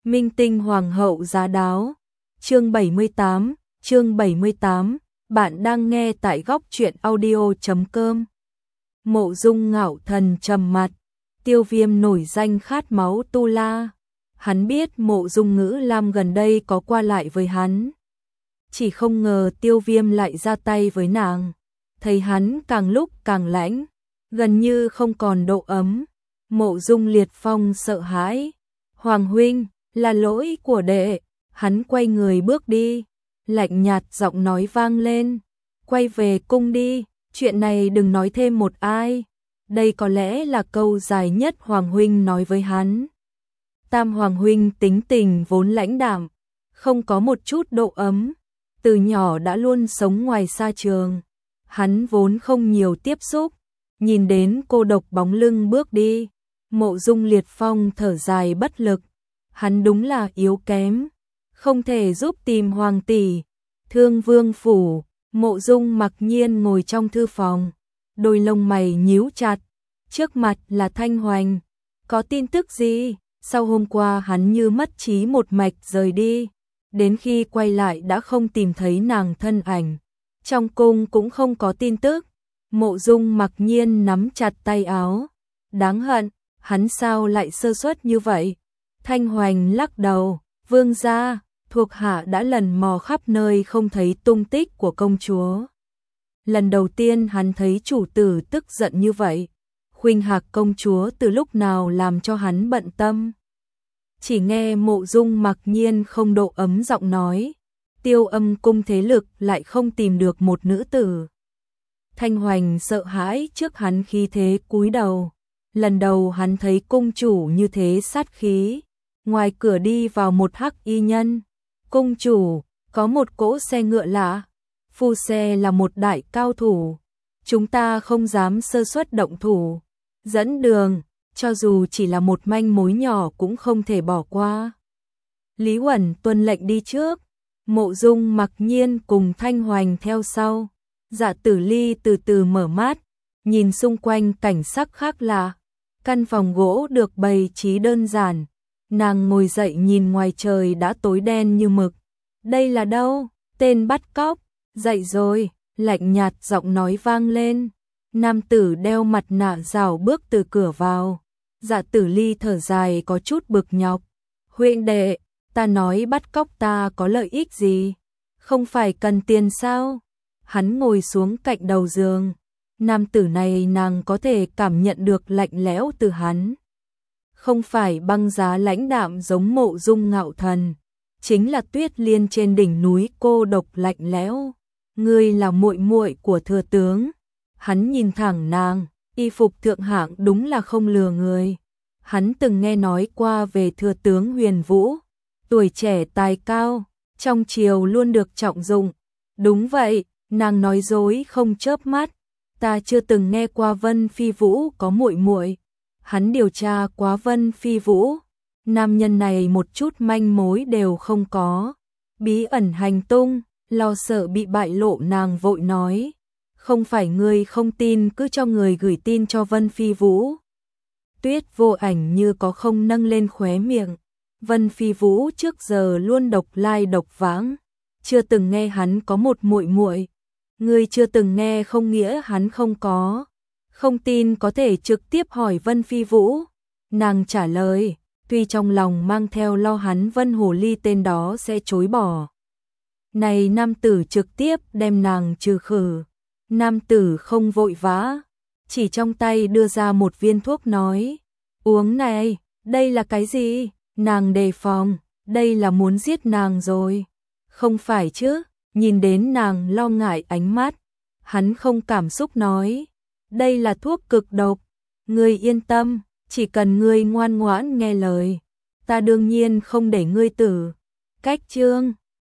Minh tinh hoàng hậu giá đáo. Chương 78, bạn đang nghe tại góc truyện audio.com. Mộ Dung Ngạo Thần trầm mặt, Tiêu Viêm nổi danh khát máu tu la. Hắn biết Mộ Dung Ngữ Lam gần đây có qua lại với hắn. Chỉ không ngờ Tiêu Viêm lại ra tay với nàng. Thấy hắn càng lúc càng lãnh, gần như không còn độ ấm. Mộ Dung Liệt Phong sợ hãi. Hoàng huynh, là lỗi của đệ. Hắn quay người bước đi, lạnh nhạt giọng nói vang lên. Quay về cung đi, chuyện này đừng nói thêm một ai. Đây có lẽ là câu dài nhất Hoàng huynh nói với hắn. Tam Hoàng huynh tính tình vốn lãnh đạm, không có một chút độ ấm. Từ nhỏ đã luôn sống ngoài sa trường. Hắn vốn không nhiều tiếp xúc. Nhìn đến cô độc bóng lưng bước đi, Mộ Dung Liệt Phong thở dài bất lực. Hắn đúng là yếu kém, không thể giúp tìm hoàng tỷ. Thương Vương phủ, Mộ Dung Mặc Nhiên ngồi trong thư phòng, đôi lông mày nhíu chặt, trước mặt là Thanh Hoành. Có tin tức gì? Sau hôm qua hắn như mất trí một mạch rời đi, đến khi quay lại đã không tìm thấy nàng thân ảnh. Trong cung cũng không có tin tức. Mộ Dung Mặc Nhiên nắm chặt tay áo, đáng hận, hắn sao lại sơ suất như vậy? Thanh Hoành lắc đầu, vương gia, thuộc hạ đã lần mò khắp nơi không thấy tung tích của công chúa. Lần đầu tiên hắn thấy chủ tử tức giận như vậy. Khuynh Hạc công chúa từ lúc nào làm cho hắn bận tâm. Chỉ nghe Mộ Dung Mặc Nhiên không độ ấm giọng nói, Tiêu Âm cung thế lực lại không tìm được một nữ tử. Thanh Hoành sợ hãi trước hắn khí thế cúi đầu. Lần đầu hắn thấy cung chủ như thế sát khí. Ngoài cửa đi vào một hắc y nhân. Cung chủ, có một cỗ xe ngựa lạ. Phu xe là một đại cao thủ. Chúng ta không dám sơ suất động thủ. Dẫn đường, cho dù chỉ là một manh mối nhỏ cũng không thể bỏ qua. Lý Uẩn tuân lệnh đi trước. Mộ Dung Mặc Nhiên cùng Thanh Hoành theo sau. Dạ Tử Ly từ từ mở mắt, nhìn xung quanh cảnh sắc khác lạ. Căn phòng gỗ được bày trí đơn giản. Nàng ngồi dậy nhìn ngoài trời đã tối đen như mực. Đây là đâu? Tên bắt cóc. Dậy rồi, lạnh nhạt giọng nói vang lên. Nam tử đeo mặt nạ rào bước từ cửa vào. Dạ Tử Ly thở dài có chút bực nhọc. Huynh đệ, ta nói bắt cóc ta có lợi ích gì? Không phải cần tiền sao? Hắn ngồi xuống cạnh đầu giường. Nam tử này nàng có thể cảm nhận được lạnh lẽo từ hắn. Không phải băng giá lãnh đạm giống Mộ Dung Ngạo Thần, chính là Tuyết Liên trên đỉnh núi cô độc lạnh lẽo. Ngươi là muội muội của thừa tướng. Hắn nhìn thẳng nàng, y phục thượng hạng đúng là không lừa người. Hắn từng nghe nói qua về thừa tướng Huyền Vũ, tuổi trẻ tài cao, trong triều luôn được trọng dụng. Đúng vậy, nàng nói dối không chớp mắt. Ta chưa từng nghe qua Vân Phi Vũ có muội muội. Hắn điều tra quá Vân Phi Vũ, nam nhân này một chút manh mối đều không có. Bí ẩn hành tung, lo sợ bị bại lộ nàng vội nói. Không phải ngươi không tin cứ cho người gửi tin cho Vân Phi Vũ. Tuyết Vô Ảnh như có không nâng lên khóe miệng. Vân Phi Vũ trước giờ luôn độc lai độc vãng, chưa từng nghe hắn có một muội muội. Ngươi chưa từng nghe không nghĩa hắn không có. Không tin có thể trực tiếp hỏi Vân Phi Vũ. Nàng trả lời, tuy trong lòng mang theo lo hắn Vân Hồ Ly tên đó sẽ chối bỏ. Này nam tử trực tiếp đem nàng trừ khử. Nam tử không vội vã, chỉ trong tay đưa ra một viên thuốc nói, uống này, đây là cái gì? Nàng đề phòng, đây là muốn giết nàng rồi. Không phải chứ? Nhìn đến nàng lo ngại ánh mắt, hắn không cảm xúc nói, đây là thuốc cực độc. Ngươi yên tâm, chỉ cần ngươi ngoan ngoãn nghe lời, ta đương nhiên không để ngươi tử. Cách chương